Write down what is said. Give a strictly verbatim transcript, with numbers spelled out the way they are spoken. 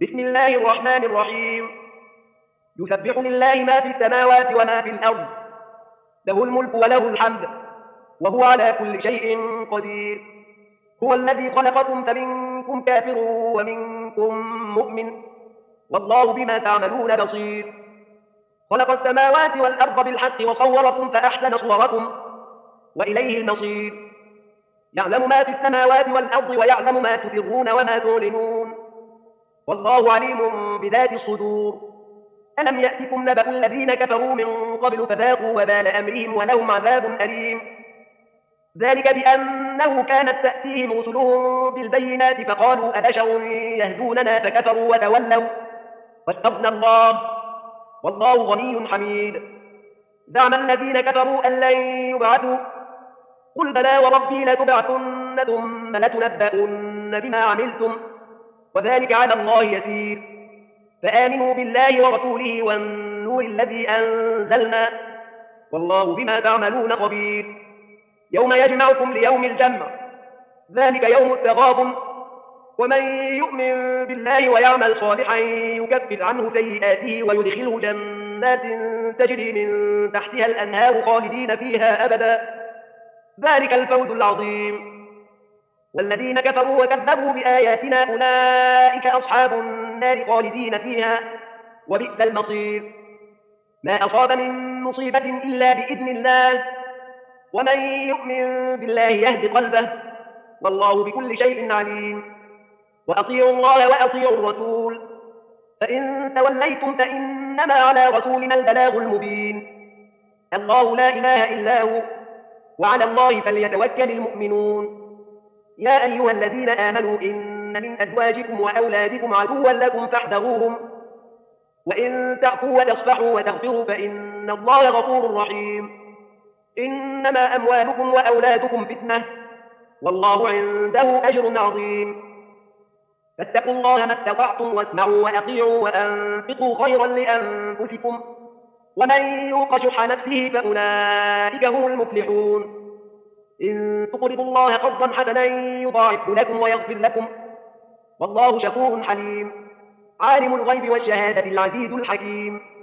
بسم الله الرحمن الرحيم. يسبح لله ما في السماوات وما في الأرض، له الملك وله الحمد، وهو على كل شيء قدير. هو الذي خلقكم فمنكم كافر ومنكم مؤمن، والله بما تعملون بصير. خلق السماوات والأرض بالحق وصوركم فأحسن صوركم، وإليه المصير. يعلم ما في السماوات والأرض ويعلم ما تسرون وما تعلنون، والله عليم بذات الصدور. ألم يأتكم نبأ الذين كفروا من قبل فذاقوا وبال أمرهم ولهم عذاب أليم. ذلك بأنه كانت تأتيهم رسلهم بالبينات فقالوا أبشر يهدوننا فكفروا وتولوا واستغنى الله، والله غني حميد. زعم الذين كفروا أن لن يبعثوا، قل بلى وربي لتبعثن ثم لتنبؤن بما عملتم، وذلك على الله يسير. فآمنوا بالله ورسوله والنور الذي أنزلنا، والله بما تعملون خبير. يوم يجمعكم ليوم الجمع، ذلك يوم التغابن. ومن يؤمن بالله ويعمل صالحا يكفر عنه سيئاته ويدخله جنات تجري من تحتها الأنهار خالدين فيها أبدا، ذلك الفوز العظيم. والذين كفروا وكذبوا بآياتنا أولئك أصحاب النار خالدين فيها، وبئس المصير. ما أصاب من مصيبة إلا بإذن الله، ومن يؤمن بالله يهد قلبه، والله بكل شيء عليم. وأطيعوا الله وأطيعوا الرسول، فإن توليتم فإنما على رسولنا البلاغ المبين. الله لا إله إلا هو، وعلى الله فليتوكل المؤمنون. يا أيها الذين آمنوا إن من أزواجكم وأولادكم عدوا لكم فاحذروهم، وإن تعفوا وتصفحوا وتغفروا فإن الله غفور رحيم. إنما أموالكم وأولادكم فتنة، والله عنده أجر عظيم. فاتقوا الله ما استطعتم واسمعوا وأطيعوا وأنفقوا خيرا لأنفسكم، ومن يوق شح نفسه فأولئك هم المفلحون. إن تقرضوا الله قرضا حسنا يضاعفه لكم ويغفر لكم، والله شكور حليم. عالم الغيب والشهادة العزيز الحكيم.